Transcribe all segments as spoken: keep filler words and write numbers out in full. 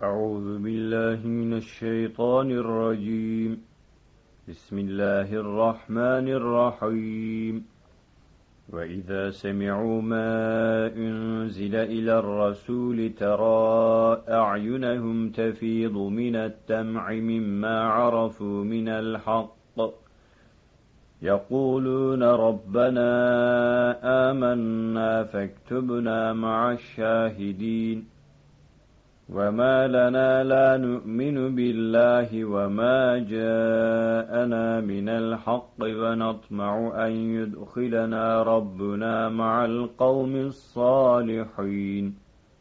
أعوذ بالله من الشيطان الرجيم. بسم الله الرحمن الرحيم. وإذا سمعوا ما أنزل إلى الرسول ترى أعينهم تفيض من الدمع مما عرفوا من الحق يقولون ربنا آمنا فاكتبنا مع الشاهدين. وما لنا لا نؤمن بالله وما جاءنا من الحق ونطمع أن يدخلنا ربنا مع القوم الصالحين.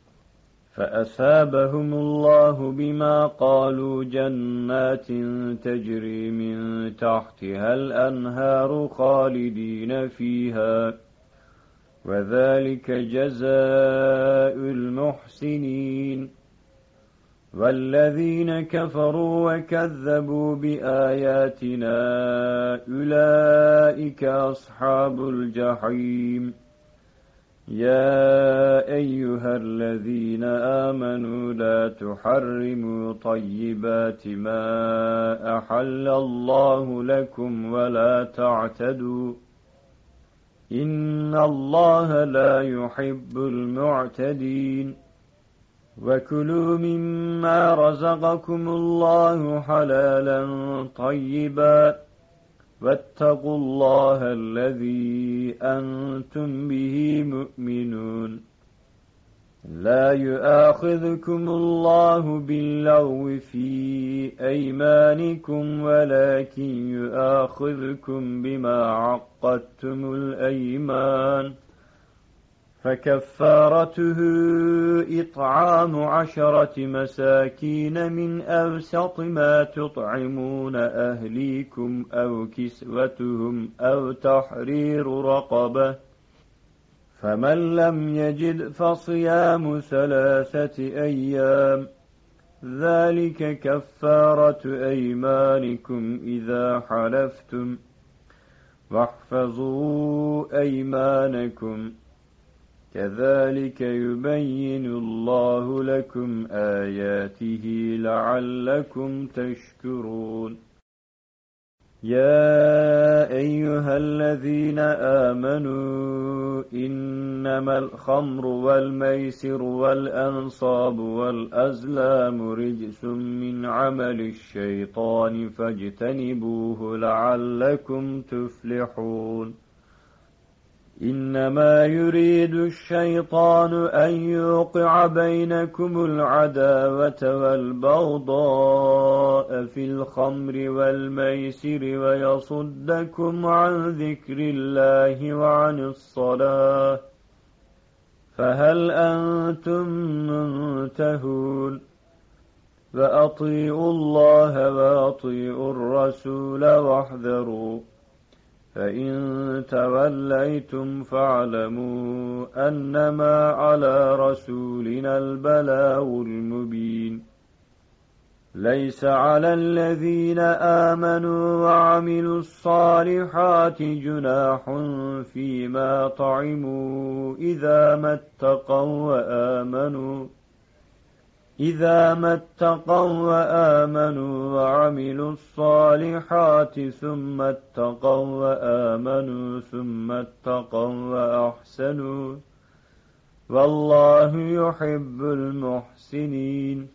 فأثابهم الله بما قالوا جنات تجري من تحتها الأنهار خالدين فيها وذلك جزاء المحسنين. والذين كفروا وكذبوا بآياتنا أولئك أصحاب الجحيم. يا أيها الذين آمنوا لا تحرموا طيبات ما أحل الله لكم ولا تعتدوا إن الله لا يحب المعتدين. وكلوا مما رزقكم الله حلالا طيبا واتقوا الله الذي أنتم به مؤمنون. لا يؤاخذكم الله باللغو في أيمانكم ولكن يؤاخذكم بما عقدتم الأيمان فكفارته إطعام عشرة مساكين من أوسط ما تطعمون أهليكم أو كسوتهم أو تحرير رقبة فمن لم يجد فصيام ثلاثة أيام ذلك كفارة أيمانكم إذا حلفتم واحفظوا أيمانكم كذلك يبين الله لكم آياته لعلكم تشكرون. يا أيها الذين آمنوا إنما الخمر والميسر والأنصاب والأزلام رجس من عمل الشيطان فاجتنبوه لعلكم تفلحون. إنما يريد الشيطان أن يوقع بينكم العداوة والبغضاء في الخمر والميسر ويصدكم عن ذكر الله وعن الصلاة فهل أنتم منتهون. وأطيعوا الله وأطيعوا الرسول واحذروا فإن توليتم فاعلموا أنما على رسولنا البلاغ المبين. ليس على الذين آمنوا وعملوا الصالحات جناح فيما طعموا إذا ما اتقوا وآمنوا إذا ما اتقوا وآمنوا وعملوا الصالحات ثم اتقوا وآمنوا ثم اتقوا وأحسنوا والله يحب المحسنين.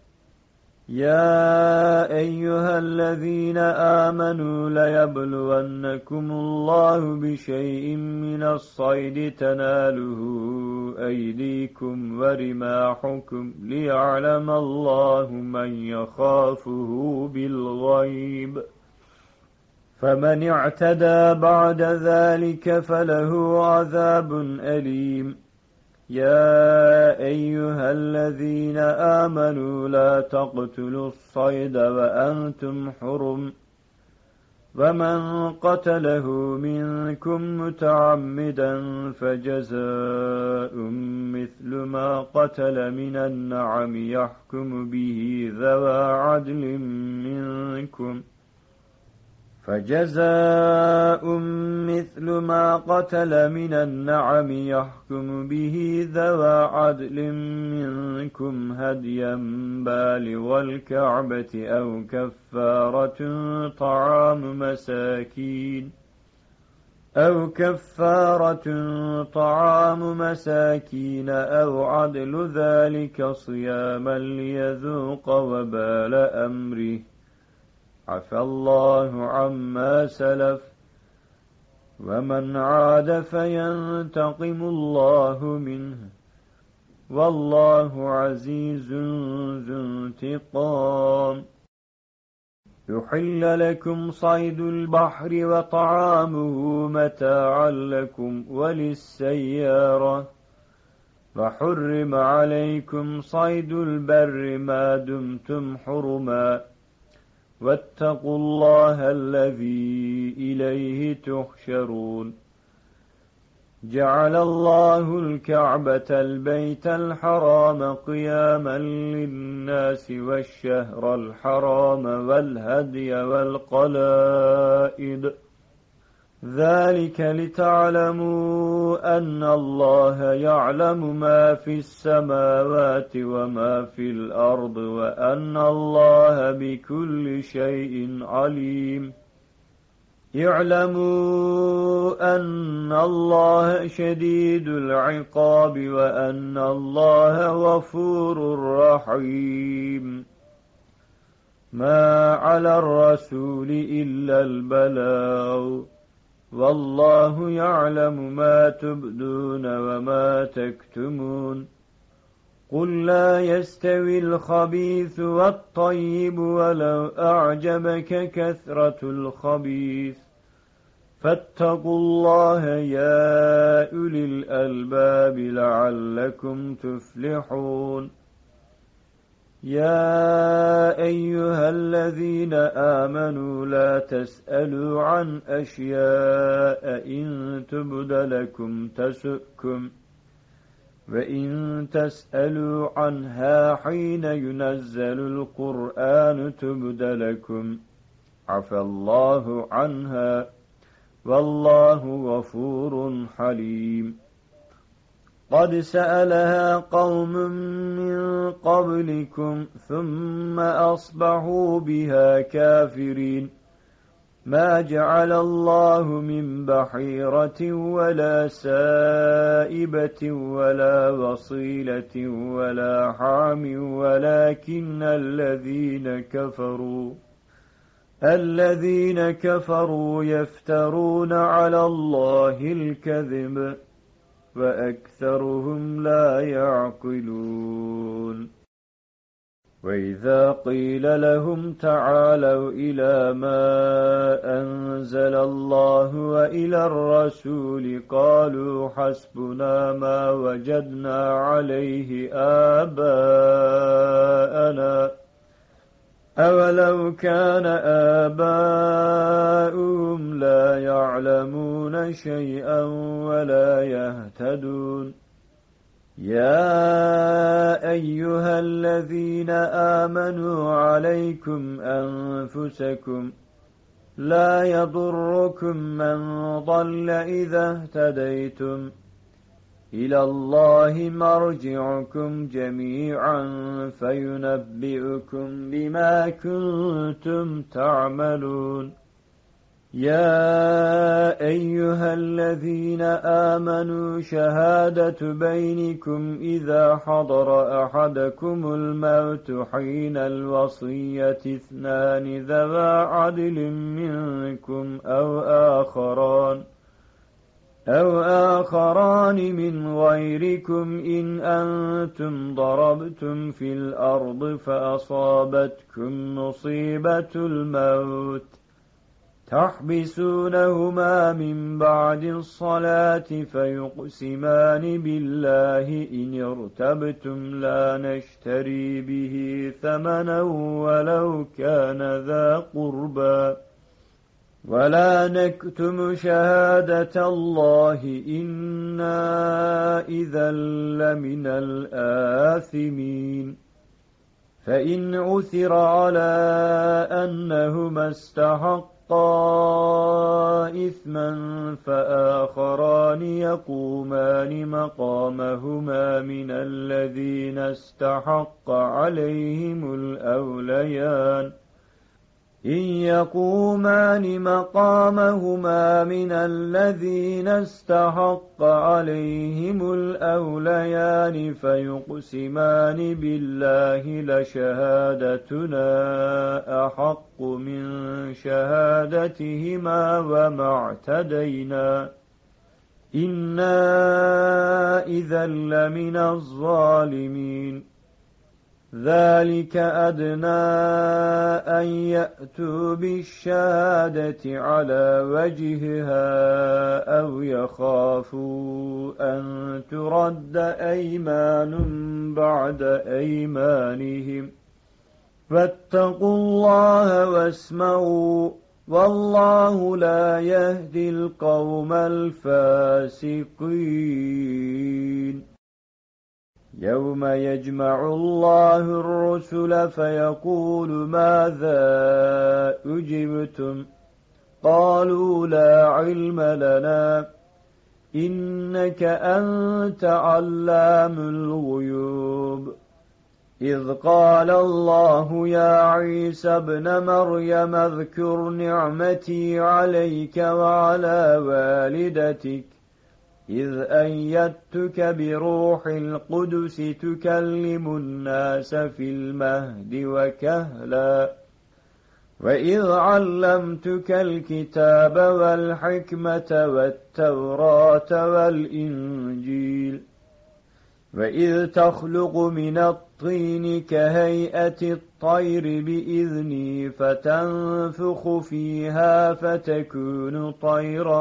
يا أيها الذين آمنوا ليبلونكم الله بشيء من الصيد تناله أيديكم ورماحكم ليعلم الله من يخافه بالغيب فمن اعتدى بعد ذلك فله عذاب أليم. يا أيها الذين آمنوا لا تقتلوا الصيد وأنتم حرم ومن قتله منكم متعمدا فجزاء مثل ما قتل من النعم يحكم به ذوى عدل منكم فجزاء مثل ما قتل من النعم يحكم به ذوى عدل منكم هديا بالغ الكعبة أو كفارة طعام مساكين أو كفارة طعام مساكين أو عدل ذلك صياما ليذوق وبال أمره عفى الله عما سلف ومن عاد فينتقم الله منه والله عزيز ذو انتقام. يحل لكم صيد البحر وطعامه متاعا لكم وللسيارة وحرم عليكم صيد البر ما دمتم حرما واتقوا الله الذي إليه تحشرون. جعل الله الكعبة البيت الحرام قياما للناس والشهر الحرام والهدي والقلائد ذلك لتعلموا أن الله يعلم ما في السماوات وما في الأرض وأن الله بكل شيء عليم. اعلموا أن الله شديد العقاب وأن الله غفور رحيم. ما على الرسول إلا البلاغ والله يعلم ما تبدون وما تكتمون. قل لا يستوي الخبيث والطيب ولو أعجبك كثرة الخبيث فاتقوا الله يا أولي الألباب لعلكم تفلحون. يا أيها الذين آمنوا لا تسألوا عن أشياء إن تبد لكم تسؤكم وإن تسألوا عنها حين ينزل القرآن تبد لكم عفى الله عنها والله غفور حليم. قد سألها قوم من قبلكم ثم أصبحوا بها كافرين. ما جعل الله من بحيرة ولا سائبة ولا وصيلة ولا حام ولكن الذين كفروا الذين كفروا يفترون على الله الكذب وأكثرهم لا يعقلون. وإذا قيل لهم تعالوا إلى ما أنزل الله وإلى الرسول قالوا حسبنا ما وجدنا عليه آباءنا أولو كان آباؤهم لا يعلمون شيئا ولا يهتدون. يا أيها الذين آمنوا عليكم أنفسكم لا يضركم من ضل إذا اهتديتم إلى الله مرجعكم جميعا فينبئكم بما كنتم تعملون. يا أيها الذين آمنوا شهادة بينكم إذا حضر أحدكم الموت حين الوصية اثنان ذوى عدل منكم أو آخران أو آخران من غيركم إن أنتم ضربتم في الأرض فأصابتكم مصيبة الموت تحبسونهما من بعد الصلاة فيقسمان بالله إن ارتبتم لا نشتري به ثمنا ولو كان ذا قربى ولا نكتم شهادة الله إنا إذا لمن الآثمين. فإن عثر على أنهما استحق استحقا إثما فآخران يقومان مقامهما من الذين استحق عليهم الأوليان إن يقومان مقامهما من الذين استحق عليهم الأوليان فيقسمان بالله لشهادتنا أحق من شهادتهما وما اعتدينا إنا إذا لمن الظالمين ذلك أدنى أن يأتوا بالشهادة على وجهها أو يخافوا أن ترد أيمان بعد أيمانهم فاتقوا الله واسمعوا والله لا يهدي القوم الفاسقين يوم يجمع الله الرسل فيقول ماذا أجبتم قالوا لا علم لنا إنك أنت علام الغيوب إذ قال الله يا عيسى ابن مريم اذكر نعمتي عليك وعلى والدتك إذ أيدتك بروح القدس تكلم الناس في المهد وكهلا وإذ علمتك الكتاب والحكمة والتوراة والإنجيل وإذ تخلق من الطين كهيئة الطير بإذني فتنفخ فيها فتكون طيرا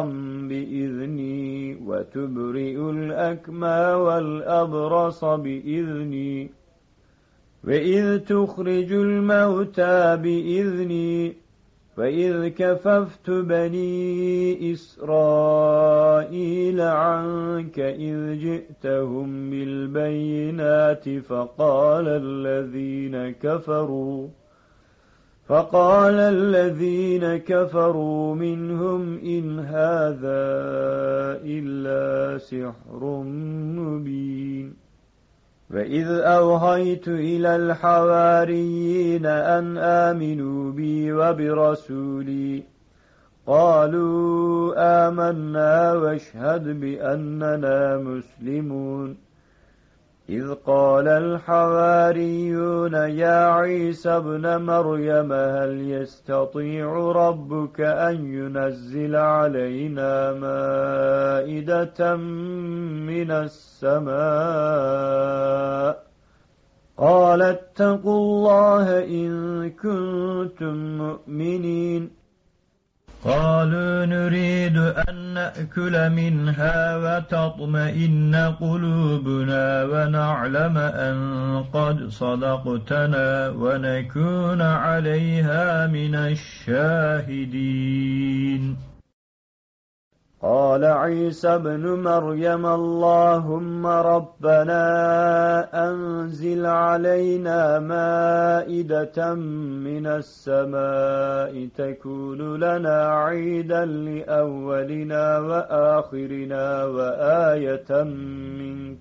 بإذني وتبرئ الأكمى والأبرص بإذني وإذ تخرج الموتى بإذني وإذ كففت بني إسرائيل عنك إذ جئتهم بالبينات فقال الذين كفروا فقال الذين كفروا منهم إن هذا إلا سحر مبين وإذ أوحيت إلى الحواريين أن آمنوا بي وبرسولي قالوا آمنا واشهد بأننا مسلمون إذ قال الحواريون يا عيسى ابن مريم هل يستطيع ربك أن ينزل علينا مائدة من السماء قال اتقوا الله إن كنتم مؤمنين قالوا نريد أن نأكل منها وتطمئن قلوبنا ونعلم أن قد صدقتنا ونكون عليها من الشاهدين قال عيسى ابن مريم اللهم ربنا أنزل علينا مائدة من السماء تكون لنا عيدا لأولنا وآخرنا وآية منك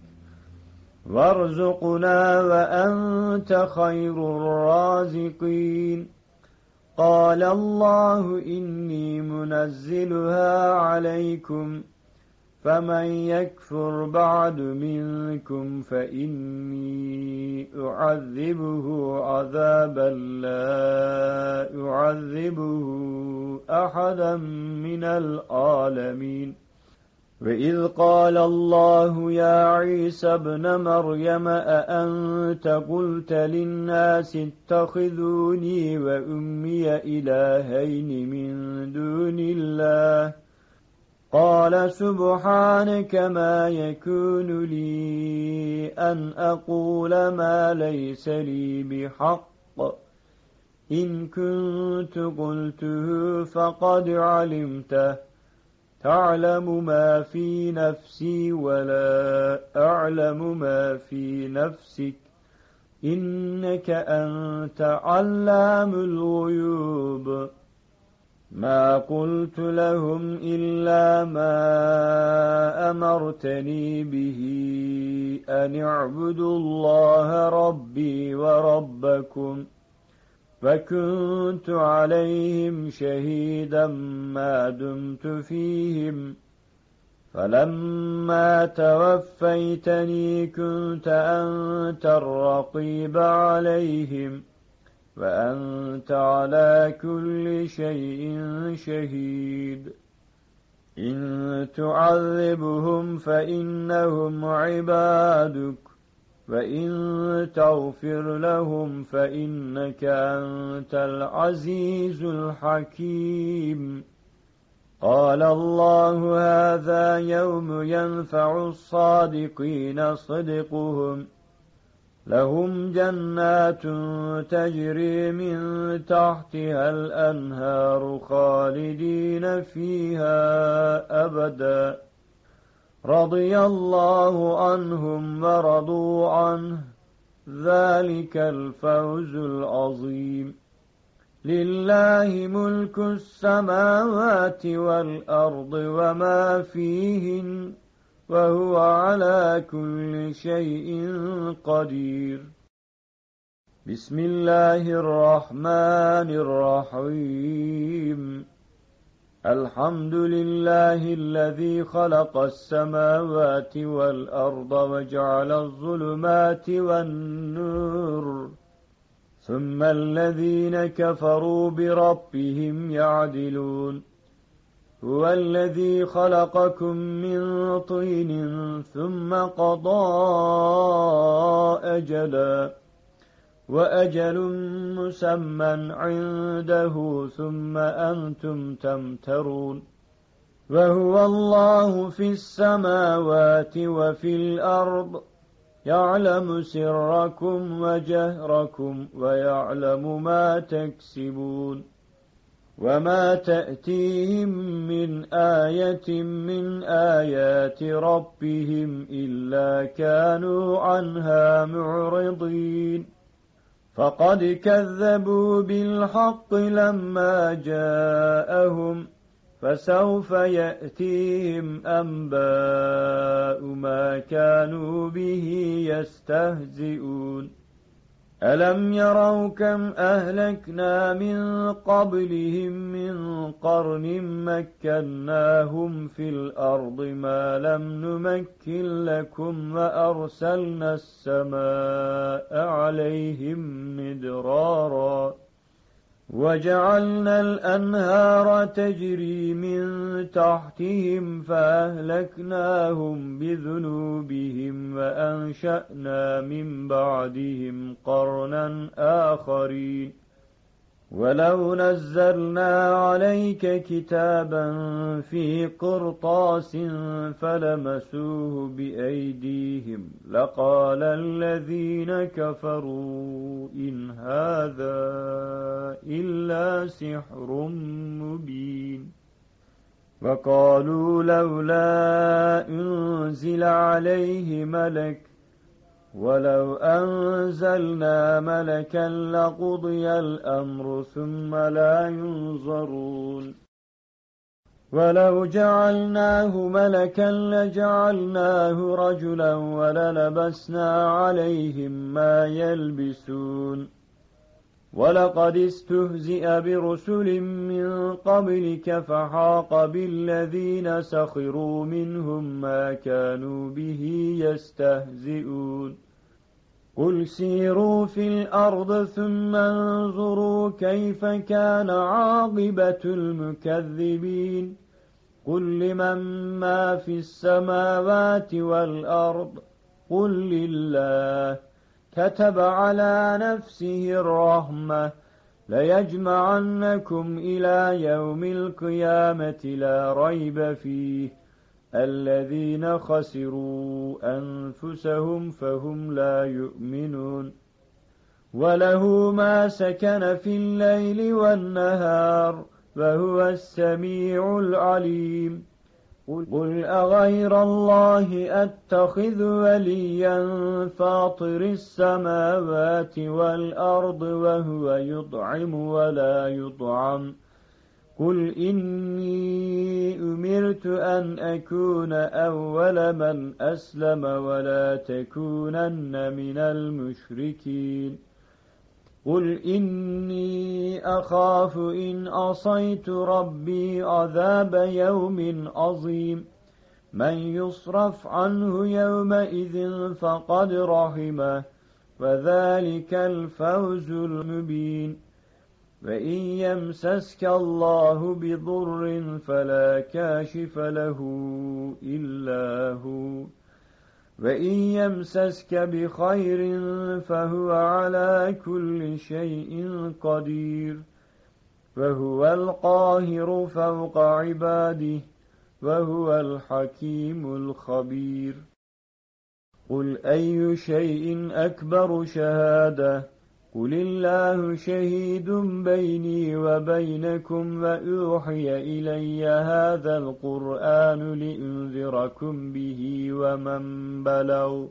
وارزقنا وأنت خير الرازقين قال الله إني منزلها عليكم فمن يكفر بعد منكم فإني أعذبه عذابا لا أعذبه أحدا من العالمين وإذ قال الله يا عيسى ابن مريم أأنت قلت للناس اتخذوني وأمي إلهين من دون الله قال سبحانك ما يكون لي أن أقول ما ليس لي بحق إن كنت قلته فقد علمته تعلم ما في نفسي ولا أعلم ما في نفسك إنك أنت علام الغيوب ما قلت لهم إلا ما أمرتني به أن اعبدوا الله ربي وربكم فكنت عليهم شهيدا ما دمت فيهم فلما توفيتني كنت أنت الرقيب عليهم وأنت على كل شيء شهيد إن تعذبهم فإنهم عبادك وإن تغفر لهم فإنك أنت العزيز الحكيم قال الله هذا يوم ينفع الصادقين صدقهم لهم جنات تجري من تحتها الأنهار خالدين فيها أبدا رضي الله عنهم ورضوا عنه ذلك الفوز العظيم لله ملك السماوات والأرض وما فيهن وهو على كل شيء قدير بسم الله الرحمن الرحيم الحمد لله الذي خلق السماوات والأرض وجعل الظلمات والنور ثم الذين كفروا بربهم يعدلون هو الذي خلقكم من طين ثم قضى أجلا وأجل مسمى عنده ثم أنتم تمترون وهو الله في السماوات وفي الأرض يعلم سركم وجهركم ويعلم ما تكسبون وما تأتيهم من آية من آيات ربهم إلا كانوا عنها معرضين فقد كذبوا بالحق لما جاءهم فسوف يأتيهم أنباء ما كانوا به يستهزئون ألم يروا كم أهلكنا من قبلهم من قرن مكناهم في الأرض ما لم نمكن لكم وأرسلنا السماء عليهم مدرارا وجعلنا الأنهار تجري من تحتهم فأهلكناهم بذنوبهم وأنشأنا من بعدهم قرنا آخرين ولو نزلنا عليك كتابا في قرطاس فلمسوه بأيديهم لقال الذين كفروا إن هذا إلا سحر مبين وقالوا لولا أنزل عليه ملك ولو أنزلنا ملكا لقضي الأمر ثم لا ينظرون ولو جعلناه ملكا لجعلناه رجلا وللبسنا عليهم ما يلبسون ولقد استهزئ برسل من قبلك فحاق بالذين سخروا منهم ما كانوا به يستهزئون قل سيروا في الأرض ثم انظروا كيف كان عاقبة المكذبين قل لمن ما في السماوات والأرض قل لله كتب على نفسه الرحمة ليجمعنكم إلى يوم القيامة لا ريب فيه الذين خسروا أنفسهم فهم لا يؤمنون وله ما سكن في الليل والنهار وهو السميع العليم قل أغير الله أتخذ وليا فاطر السماوات والأرض وهو يطعم ولا يطعم قل إني أمرت أن أكون أول من أسلم ولا تكونن من المشركين قل إني أخاف إن عصيت ربي عذاب يوم عظيم من يصرف عنه يومئذ فقد رحمه وذلك الفوز المبين وإن يمسسك الله بضر فلا كاشف له إلا هو وإن يمسسك بخير فهو على كل شيء قدير وهو القاهر فوق عباده وهو الحكيم الخبير قل أي شيء أكبر شهادة قل الله شهيد بيني وبينكم وأوحي إلي هذا القرآن لأنذركم به ومن بلغ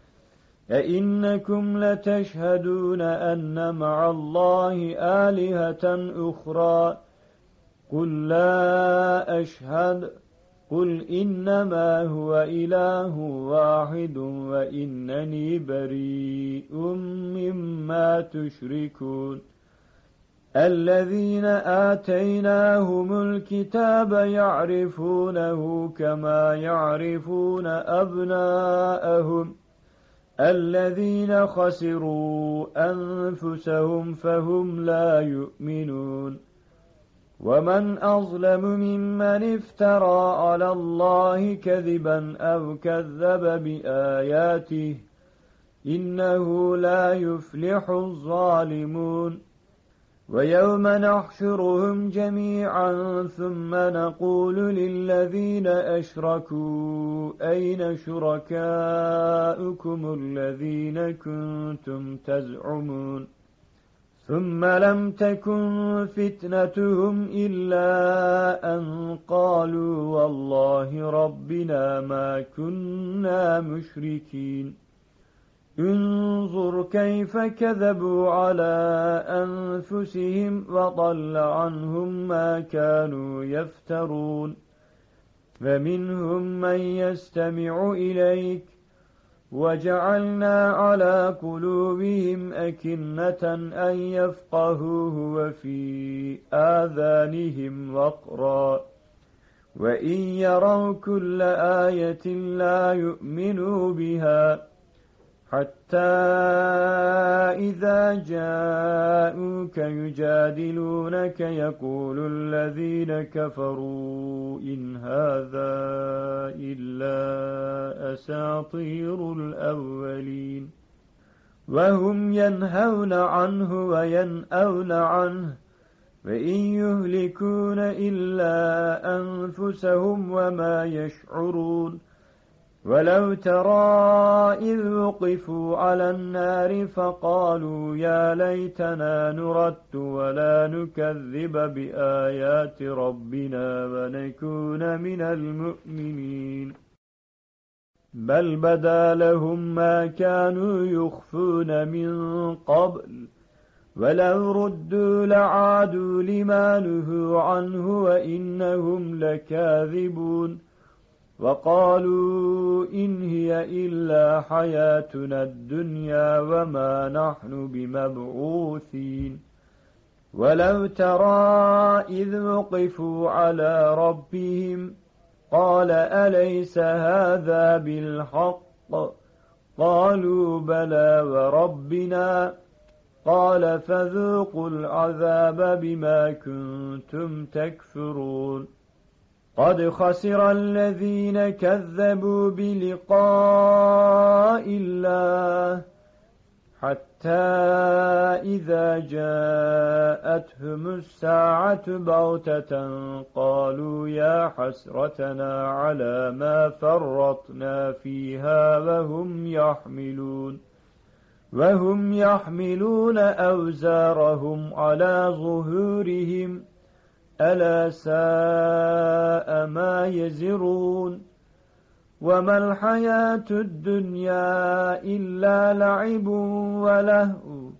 أئنكم لتشهدون أن مع الله آلهة أخرى قل لا أشهد قل إنما هو إله واحد وإنني بريء مما تشركون الذين آتيناهم الكتاب يعرفونه كما يعرفون أبناءهم الذين خسروا أنفسهم فهم لا يؤمنون ومن أظلم ممن افترى على الله كذبا أو كذب بآياته إنه لا يفلح الظالمون ويوم نحشرهم جميعا ثم نقول للذين أشركوا أين شركاؤكم الذين كنتم تزعمون ثم لم تكن فتنتهم إلا أن قالوا والله ربنا ما كنا مشركين انظر كيف كذبوا على أنفسهم وضل عنهم ما كانوا يفترون فمنهم من يستمع إليك وجعلنا على قلوبهم أكنة أن يفقهوه وفي آذانهم وقرا وإن يروا كل آية لا يؤمنوا بها حتى إذا جاءوك يجادلونك يقول الذين كفروا إن هذا إلا أساطير الأولين وهم ينهون عنه وينأون عنه وإن يهلكون إلا أنفسهم وما يشعرون ولو ترى إذ وقفوا على النار فقالوا يا ليتنا نرد ولا نكذب بآيات ربنا ونكون من المؤمنين بل بدا لهم ما كانوا يخفون من قبل ولو ردوا لعادوا لما نهوا عنه وإنهم لكاذبون وقالوا إن هي إلا حياتنا الدنيا وما نحن بمبعوثين ولو ترى إذ وقفوا على ربهم قال أليس هذا بالحق قالوا بلى وربنا قال فذوقوا العذاب بما كنتم تكفرون قد خسر الذين كذبوا بلقاء الله حتى إذا جاءتهم الساعة بغتة قالوا يا حسرتنا على ما فرطنا فيها وهم يحملون وهم يحملون أوزارهم على ظهورهم ألا ساء ما يزرون وما الحياة الدنيا إلا لعب ولهو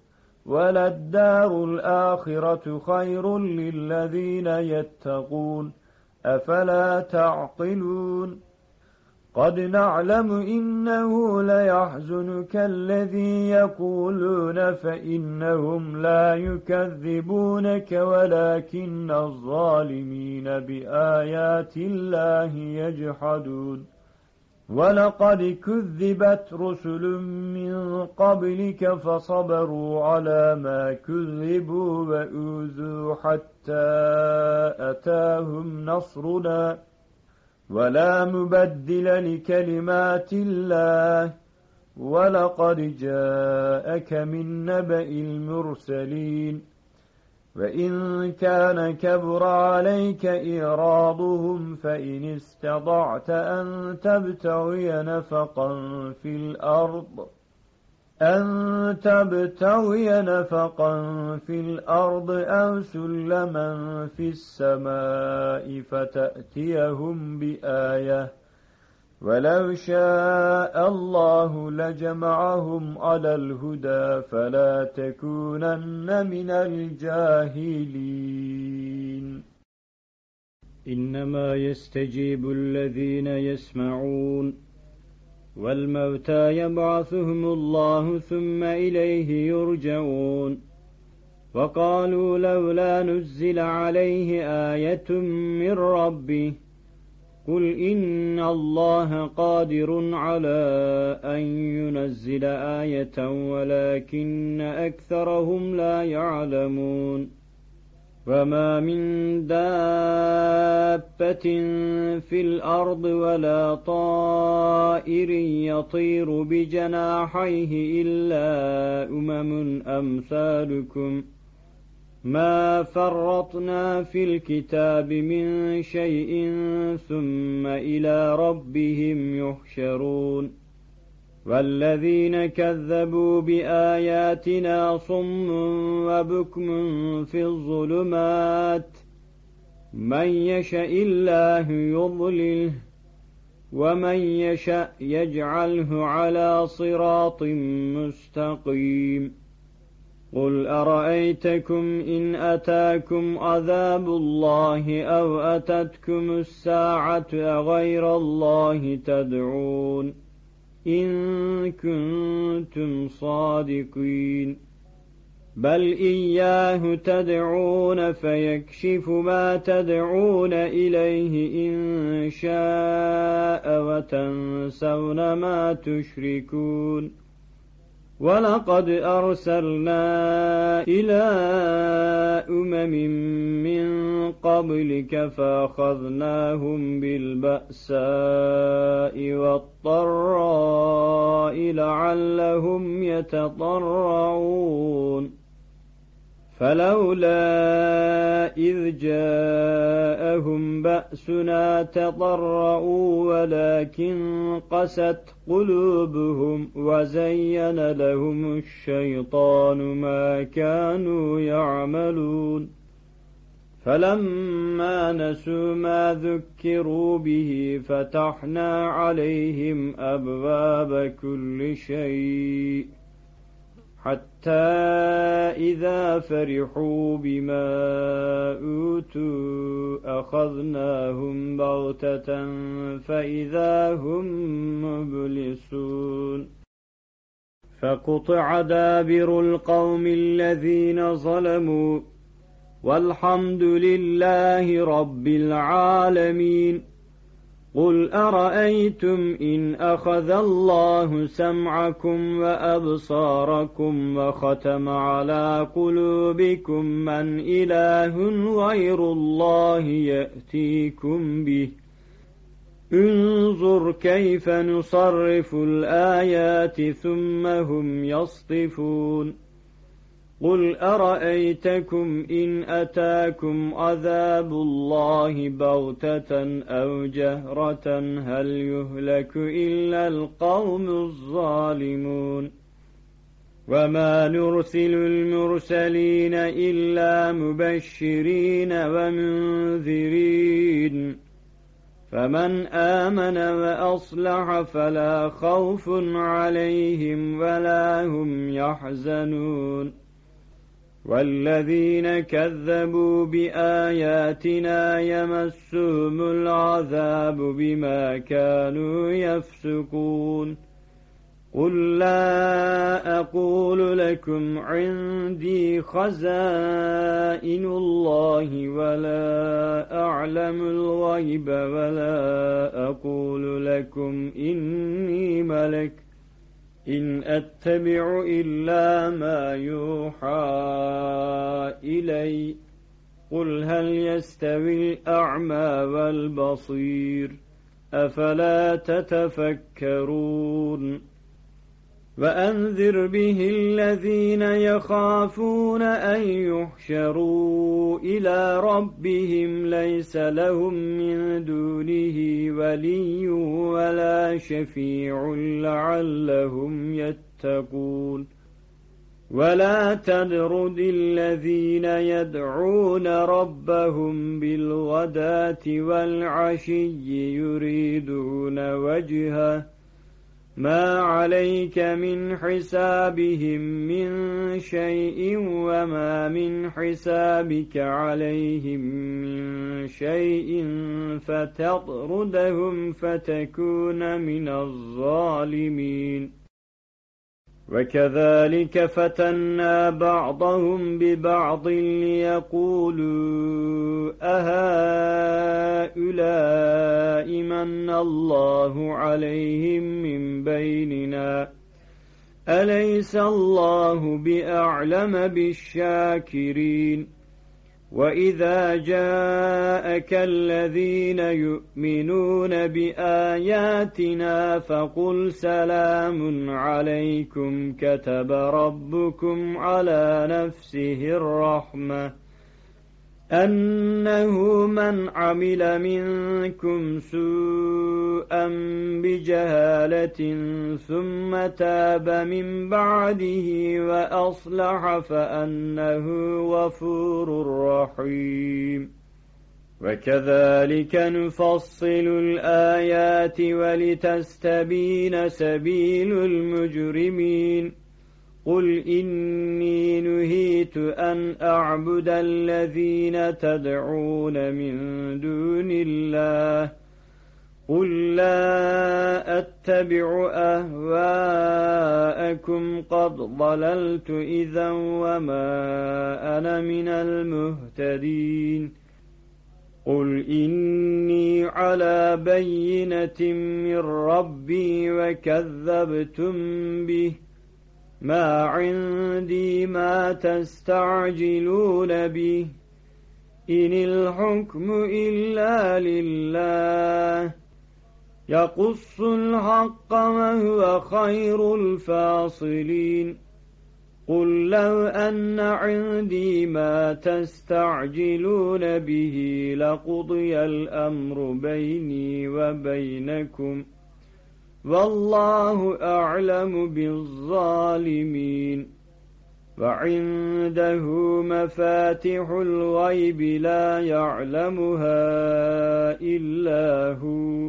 وللدار الآخرة خير للذين يتقون أفلا تعقلون قد نعلم إنه ليحزنك الذي يقولون فإنهم لا يكذبونك ولكن الظالمين بآيات الله يجحدون ولقد كذبت رسل من قبلك فصبروا على ما كذبوا وأوذوا حتى أتاهم نصرنا ولا مبدل لكلمات الله ولقد جاءك من نبأ المرسلين وإن كان كبر عليك إعراضهم فإن استطعت أن تبتغي نفقا في الأرض أن تبتغي نفقا في الأرض أو سلما في السماء فتأتيهم بآية ولو شاء الله لجمعهم على الهدى فلا تكونن من الجاهلين إنما يستجيب الذين يسمعون والموتى يبعثهم الله ثم إليه يرجعون وقالوا لولا نزل عليه آية من ربه قل إن الله قادر على أن ينزل آية ولكن أكثرهم لا يعلمون وما من دابة في الأرض ولا طائر يطير بجناحيه إلا أمم أمثالكم ما فرطنا في الكتاب من شيء ثم إلى ربهم يحشرون والذين كذبوا بآياتنا صم وبكم في الظلمات من يشاء الله يضلله ومن يشاء يجعله على صراط مستقيم قل أرأيتكم إن أتاكم عذاب الله أو أتتكم الساعة أغير الله تدعون إن كنتم صادقين بل إياه تدعون فيكشف ما تدعون إليه إن شاء وتنسون ما تشركون ولقد أرسلنا إلى أمم من قبلك فأخذناهم بالبأساء والضراء لعلهم يتضرعون فلولا إذ جاءهم بأسنا تضرعوا ولكن قست قلوبهم وزين لهم الشيطان ما كانوا يعملون فلما نسوا ما ذكروا به فتحنا عليهم أبواب كل شيء حتى إذا فرحوا بما أوتوا أخذناهم بغتة فإذا هم مبلسون فقطع دابر القوم الذين ظلموا والحمد لله رب العالمين قل أرأيتم إن أخذ الله سمعكم وأبصاركم وختم على قلوبكم من إله غير الله يأتيكم به انظر كيف نصرف الآيات ثم هم يصطفون قل أرأيتكم إن أتاكم عذاب الله بغتة أو جهرة هل يهلك إلا القوم الظالمون وما نرسل المرسلين إلا مبشرين ومنذرين فمن آمن وأصلح فلا خوف عليهم ولا هم يحزنون والذين كذبوا بآياتنا يمسهم العذاب بما كانوا يفسقون قل لا أقول لكم عندي خزائن الله ولا أعلم الغيب ولا أقول لكم إني ملك إن أتبع إلا ما يوحى إلي قل هل يستوي الأعمى والبصير أفلا تتفكرون وأنذر به الذين يخافون أن يحشروا إلى ربهم ليس لهم من دونه ولي ولا شفيع لعلهم يتقون ولا تطرد الذين يدعون ربهم بالغداة والعشي يريدون وجهه ما عليك من حسابهم من شيء وما من حسابك عليهم من شيء فتطردهم فتكون من الظالمين وكذلك فتنا بعضهم ببعض ليقولوا أهؤلاء من الله عليهم من بيننا أليس الله بأعلم بالشاكرين وإذا جاءك الذين يؤمنون بآياتنا فقل سلام عليكم كتب ربكم على نفسه الرحمة أنه من عمل منكم سوءا بجهالة ثم تاب من بعده وأصلح فأنه غفور رحيم وكذلك نفصل الآيات ولتستبين سبيل المجرمين قل إني نهيت أن أعبد الذين تدعون من دون الله قل لا أتبع أهواءكم قد ضللت إذا وما أنا من المهتدين قل إني على بينة من ربي وكذبتم به ما عندي ما تستعجلون به إن الحكم إلا لله يقص الحق وهو خير الفاصلين قل لو أن عندي ما تستعجلون به لقضي الأمر بيني وبينكم والله أعلم بالظالمين وعنده مفاتح الغيب لا يعلمها إلا هو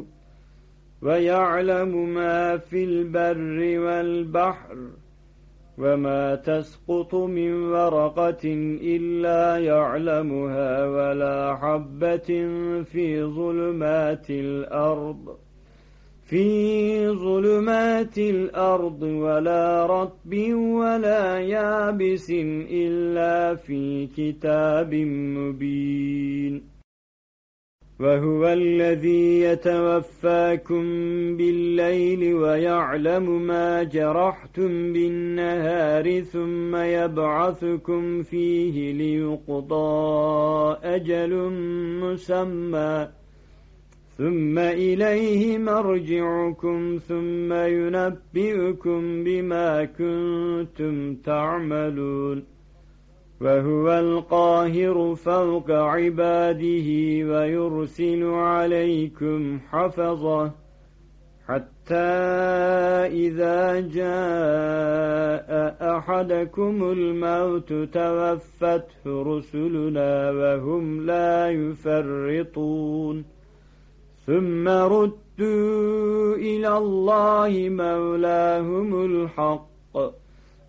ويعلم ما في البر والبحر وما تسقط من ورقة إلا يعلمها ولا حبة في ظلمات الأرض في ظلمات الأرض ولا رطب ولا يابس إلا في كتاب مبين وهو الذي يتوفاكم بالليل ويعلم ما جرحتم بالنهار ثم يبعثكم فيه ليقضى أجل مسمى ثم إليه مرجعكم ثم ينبئكم بما كنتم تعملون وهو القاهر فوق عباده ويرسل عليكم حفظه حتى إذا جاء أحدكم الموت توفته رسلنا وهم لا يفرطون ثم ردوا إلى الله مولاهم الحق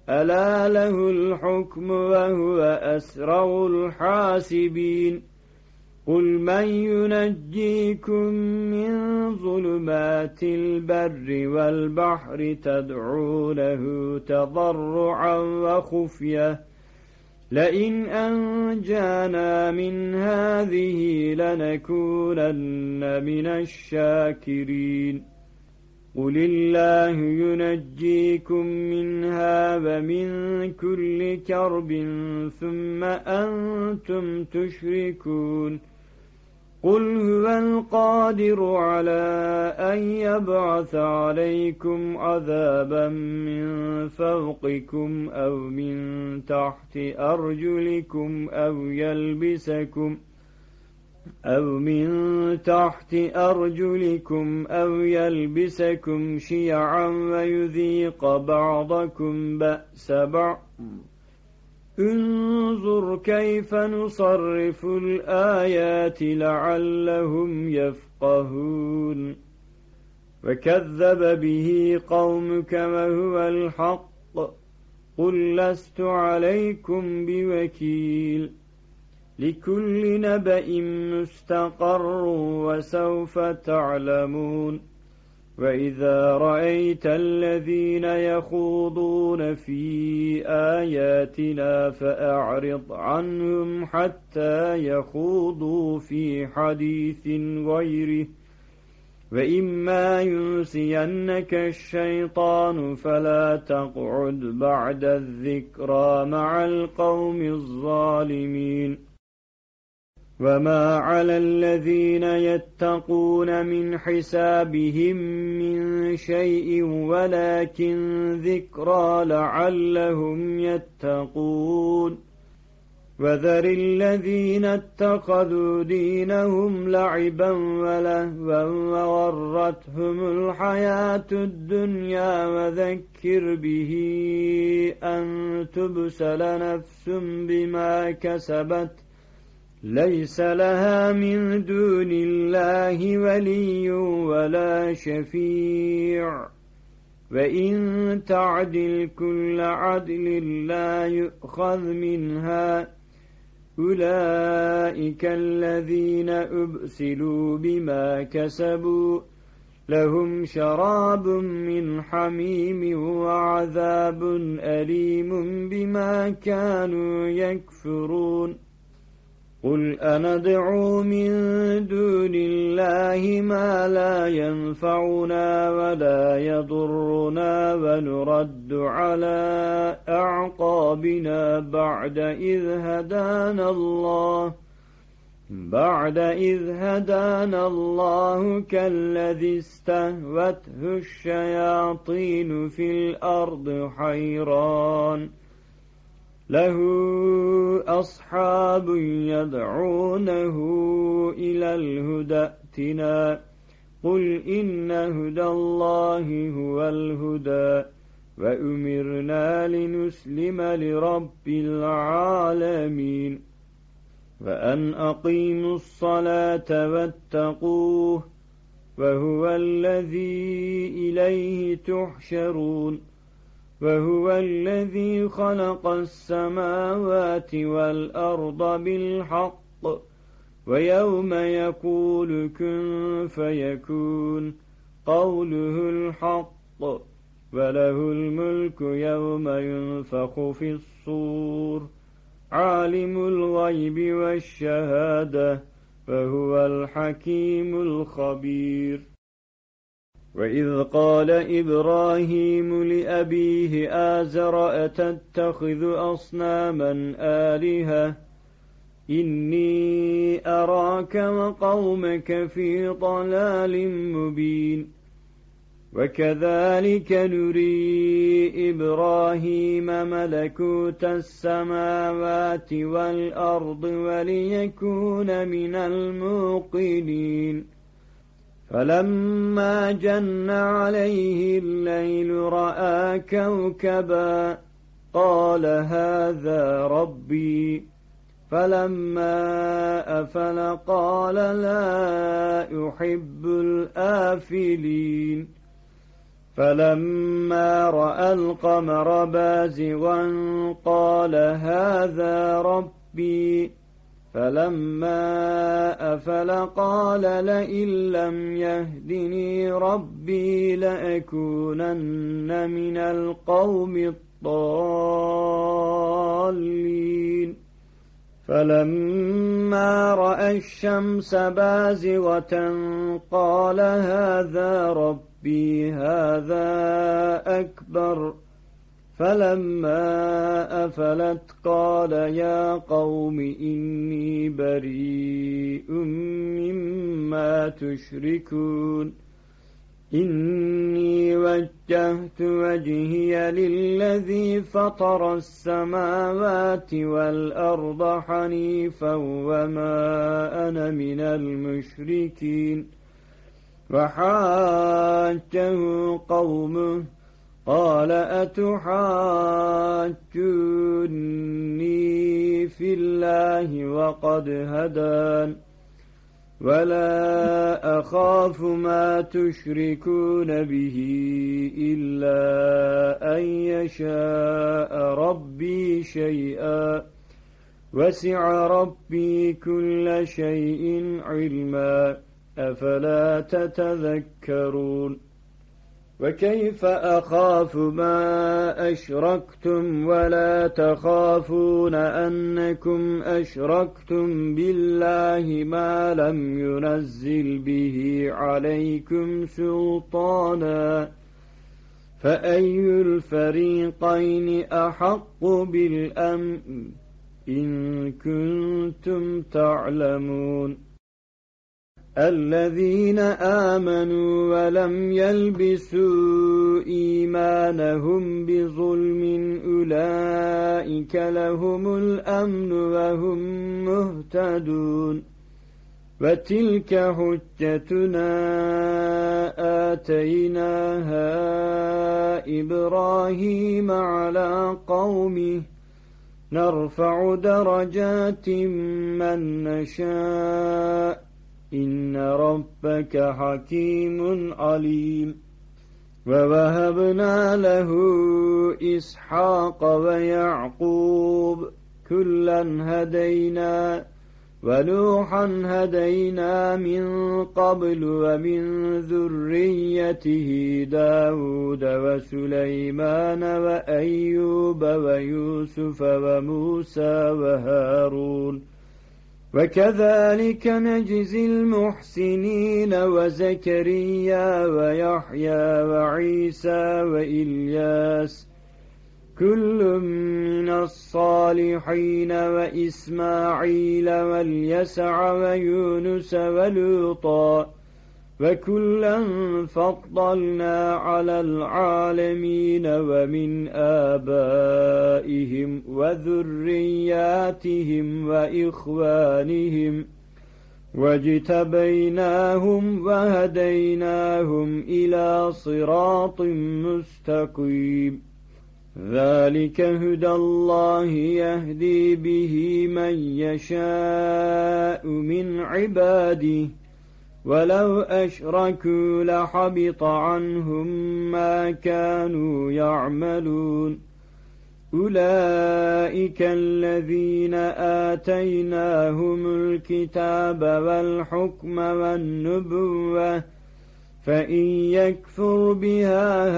ألا له الحكم وهو أسرع الحاسبين قل من ينجيكم من ظلمات البر والبحر تدعونه تضرعا وخفية لئن أنجانا من هذه لنكونن من الشاكرين قل الله ينجيكم منها ومن كل كرب ثم أنتم تشركون قل هو القادر على أن يبعث عليكم عذابا من فوقكم أو من تحت أرجلكم أو يلبسكم أو من تحت أرجلكم أو يلبسكم شيعا ويذيق بعضكم بأس بعض انظر كيف نصرف الآيات لعلهم يفقهون وكذب به قومك وهو الحق قل لست عليكم بوكيل لكل نبأ مستقر وسوف تعلمون وإذا رأيت الذين يخوضون في آياتنا فأعرض عنهم حتى يخوضوا في حديث غيره وإما ينسينك الشيطان فلا تقعد بعد الذكرى مع القوم الظالمين وما على الذين يتقون من حسابهم من شيء ولكن ذكرى لعلهم يتقون وذر الذين اتخذوا دينهم لعبا ولهوا وغرتهم الحياة الدنيا وذكر به أن تبسل نفس بما كسبت ليس لها من دون الله ولي ولا شفيع وإن تعدل كل عدل لا يؤخذ منها أولئك الذين أبسلوا بما كسبوا لهم شراب من حميم وعذاب أليم بما كانوا يكفرون قل أندعو من دون الله ما لا ينفعنا ولا يضرنا ونرد على أعقابنا بعد إذ هدانا الله بعد إذ هدانا الله كالذي استهوته الشياطين في الأرض حيران له أصحاب يدعونه إلى الهدى ائتنا قل إن هدى الله هو الهدى وأمرنا لنسلم لرب العالمين وأن أقيموا الصلاة واتقوه وهو الذي إليه تحشرون وهو الذي خلق السماوات والأرض بالحق ويوم يقول كن فيكون قوله الحق وله الملك يوم ينفخ في الصور عالم الغيب والشهادة فهو الحكيم الخبير وإذ قال إبراهيم لأبيه آزر أتتخذ أصناما آلهة إني أراك وقومك في ضلال مبين وكذلك نري إبراهيم ملكوت السماوات والأرض وليكون من الموقنين فلما جن عليه الليل رأى كوكبا قال هذا ربي فلما أفل قال لا أحب الآفلين فلما رأى القمر بازغا قال هذا ربي فلما أفل قال لئن لم يهدني ربي لأكونن من القوم الضالين فلما رأى الشمس بازغة قال هذا ربي هذا أكبر فلما أفلت قال يا قوم إني بريء مما تشركون إني وجهت وجهي للذي فطر السماوات والأرض حنيفا وما أنا من المشركين وحاجه قومه قال أتحاجوني في الله وقد هدان ولا أخاف ما تشركون به إلا أن يشاء ربي شيئا وسع ربي كل شيء علما أفلا تتذكرون وكيف أخاف ما أشركتم ولا تخافون أنكم أشركتم بالله ما لم ينزل به عليكم سلطانا فأي الفريقين أحق بالأمن إن كنتم تعلمون الذين آمنوا ولم يلبسوا إيمانهم بظلم أولئك لهم الأمن وهم مهتدون وتلك حجتنا آتيناها إبراهيم على قومه نرفع درجات من نشاء إن ربك حكيم عليم ووهبنا له إسحاق ويعقوب كلا هدينا ونوحا هدينا من قبل ومن ذريته داود وسليمان وأيوب ويوسف وموسى وهارون وكذلك نجزي المحسنين وزكريا ويحيى وعيسى وإلياس كل من الصالحين وإسماعيل واليسع ويونس ولوطا وكلا فضلنا على العالمين ومن آبائهم وذرياتهم وإخوانهم واجتبيناهم وهديناهم إلى صراط مستقيم ذلك هدى الله يهدي به من يشاء من عباده ولو أشركوا لحبط عنهم ما كانوا يعملون أولئك الذين آتيناهم الكتاب والحكم والنبوة فإن يكفر بها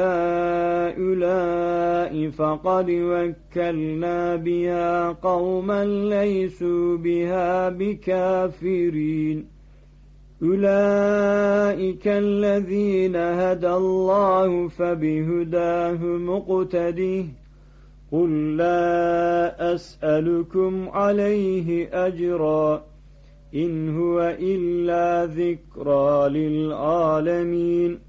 هؤلاء فقد وكلنا بها قوما ليسوا بها بكافرين أولئك الذين هدى الله فبهداه مقتده قل لا أسألكم عليه أجرا إن هو إلا ذكرى للعالمين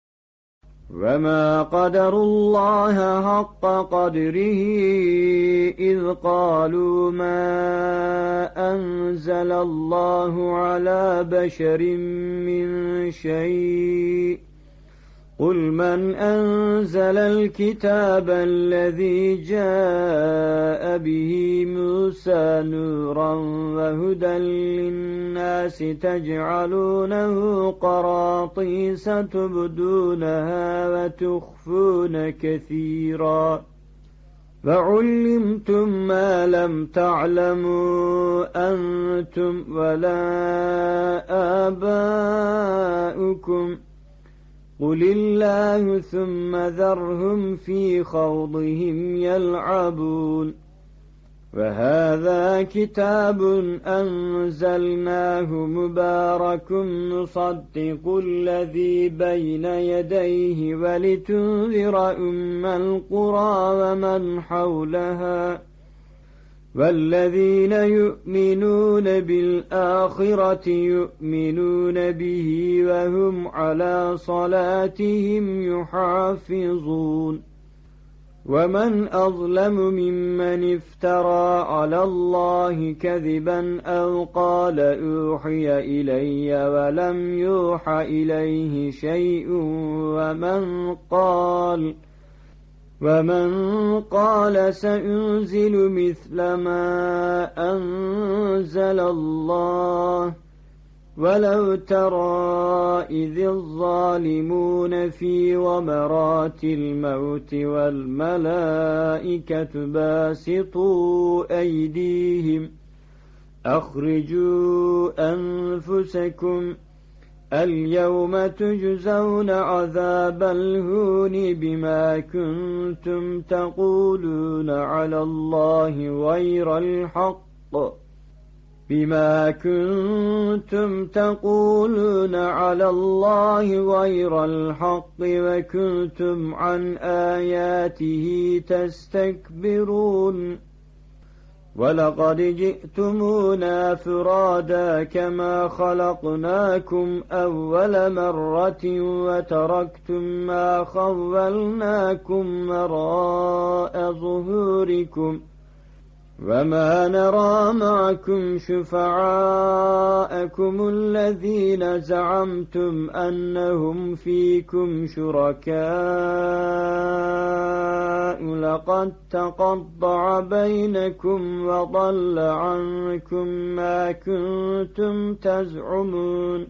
وما قدروا الله حق قدره إذ قالوا ما أنزل الله على بشر من شيء قل من أنزل الكتاب الذي جاء به موسى نورا وهدى للناس تجعلونه قراطيس تبدونها وتخفون كثيرا وعلمتم ما لم تعلموا أنتم ولا آباؤكم قل الله ثم ذرهم في خوضهم يلعبون وهذا كتاب أنزلناه مبارك مصدق الذي بين يديه ولتنذر أم القرى ومن حولها والذين يؤمنون بالآخرة يؤمنون به وهم على صلاتهم يحافظون ومن أظلم ممن افترى على الله كذبا أو قال أوحي إلي ولم يوح إليه شيء ومن قال ومن قال سأنزل مثل ما أنزل الله ولو ترى إذ الظالمون في غمرات الموت والملائكة باسطوا أيديهم أخرجوا أنفسكم اليوم تجزون عذاب الهون بما كنتم تقولون على الله غير الحق بما كنتم تقولون على الله غير الحق وكنتم عن آياته تستكبرون ولقد جئتمونا فرادا كما خلقناكم أول مرة وتركتم ما خولناكم وراء ظهوركم وما نرى معكم شفعاءكم الذين زعمتم أنهم فيكم شركاء لقد تقطع بينكم وضل عنكم ما كنتم تزعمون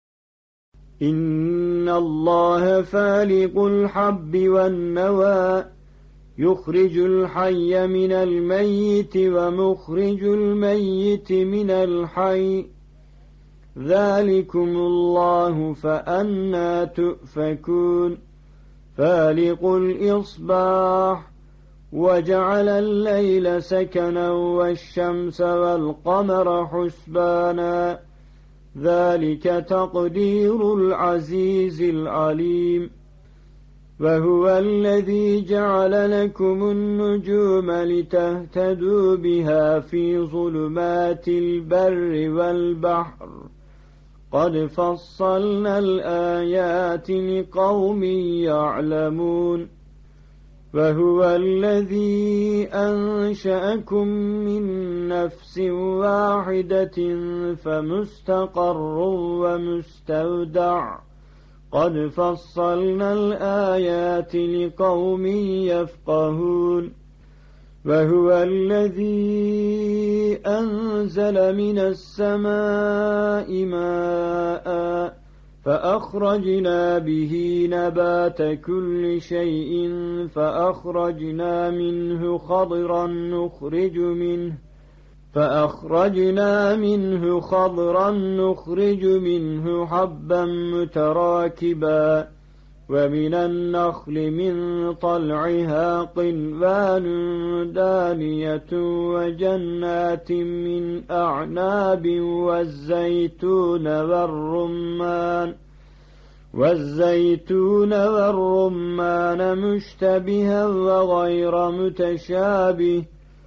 إن الله فالق الحب والنوى يخرج الحي من الميت ومخرج الميت من الحي ذلكم الله فأنى تؤفكون فالق الإصباح وجعل الليل سكنا والشمس والقمر حسبانا ذلك تقدير العزيز العليم وهو الذي جعل لكم النجوم لتهتدوا بها في ظلمات البر والبحر قد فصلنا الآيات لقوم يعلمون وهو الذي أنشأكم من نفس واحدة فمستقر ومستودع قد فصلنا الآيات لقوم يفقهون وهو الذي أنزل من السماء ماء فأخرجنا به نبات كل شيء فأخرجنا منه خضرا نخرج منه فأخرجنا منه خضرا نخرج منه حبا متراكبا ومن النخل من طلعها قنوان دانية وجنات من أعناب والزيتون والرمان والزيتون والرمان مشتبها وغير متشابه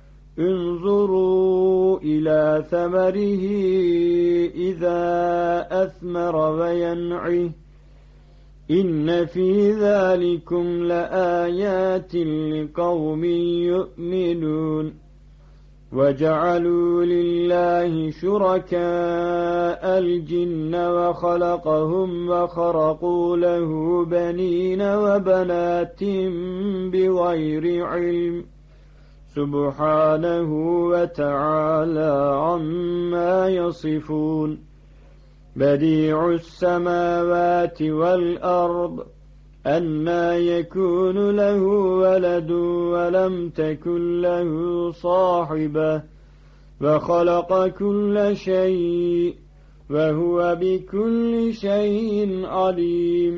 انظروا إلى ثمره إذا أثمر وينعه إن في ذلكم لآيات لقوم يؤمنون وجعلوا لله شركاء الجن وخلقهم وخرقوا له بنين وبنات بغير علم سبحانه وتعالى عما يصفون بديع السماوات والأرض أنى يكون له ولد ولم تكن له صاحبة وخلق كل شيء وهو بكل شيء عليم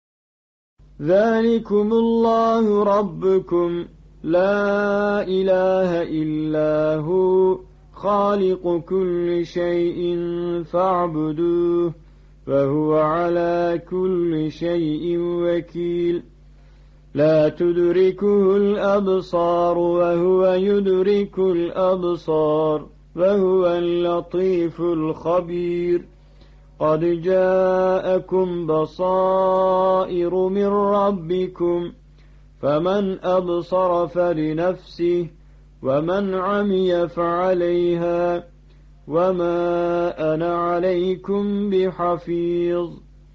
ذلكم الله ربكم لا إله إلا هو خالق كل شيء فاعبدوه وهو على كل شيء وكيل لا تدركه الأبصار وهو يدرك الأبصار وهو اللطيف الخبير قد جاءكم بصائر من ربكم فمن أبصر فلنفسه ومن عمي فعليها وما أنا عليكم بحفيظ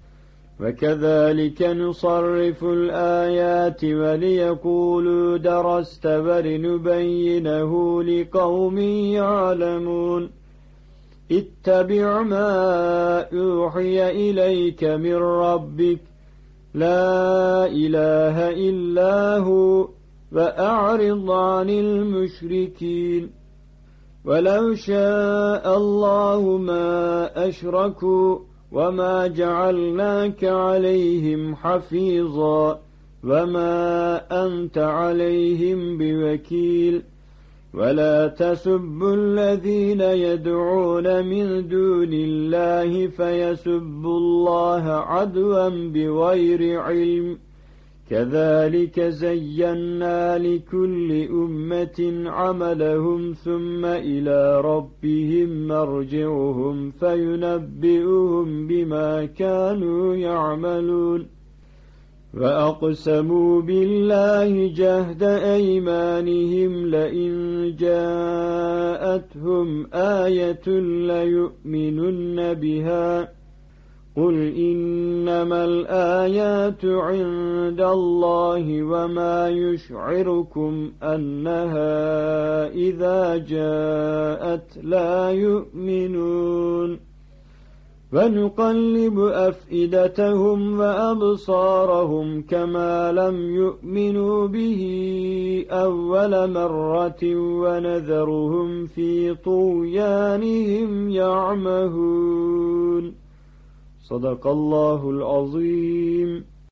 وكذلك نصرف الآيات وليقولوا درست ولنبينه لقوم يعلمون اتبع ما أوحي إليك من ربك لا إله إلا هو وأعرض عن المشركين ولو شاء الله ما أشركوا وما جعلناك عليهم حفيظا وما أنت عليهم بوكيل ولا تسبوا الذين يدعون من دون الله فيسبوا الله عدوا بغير علم كذلك زينا لكل أمة عملهم ثم إلى ربهم مرجعهم فينبئهم بما كانوا يعملون وأقسموا بالله جهد أيمانهم لئن جاءتهم آية ليؤمنن بها قل إنما الآيات عند الله وما يشعركم أنها إذا جاءت لا يؤمنون ونقلب أفئدتهم وأبصارهم كما لم يؤمنوا به أول مرة ونذرهم في طغيانهم يعمهون صدق الله العظيم.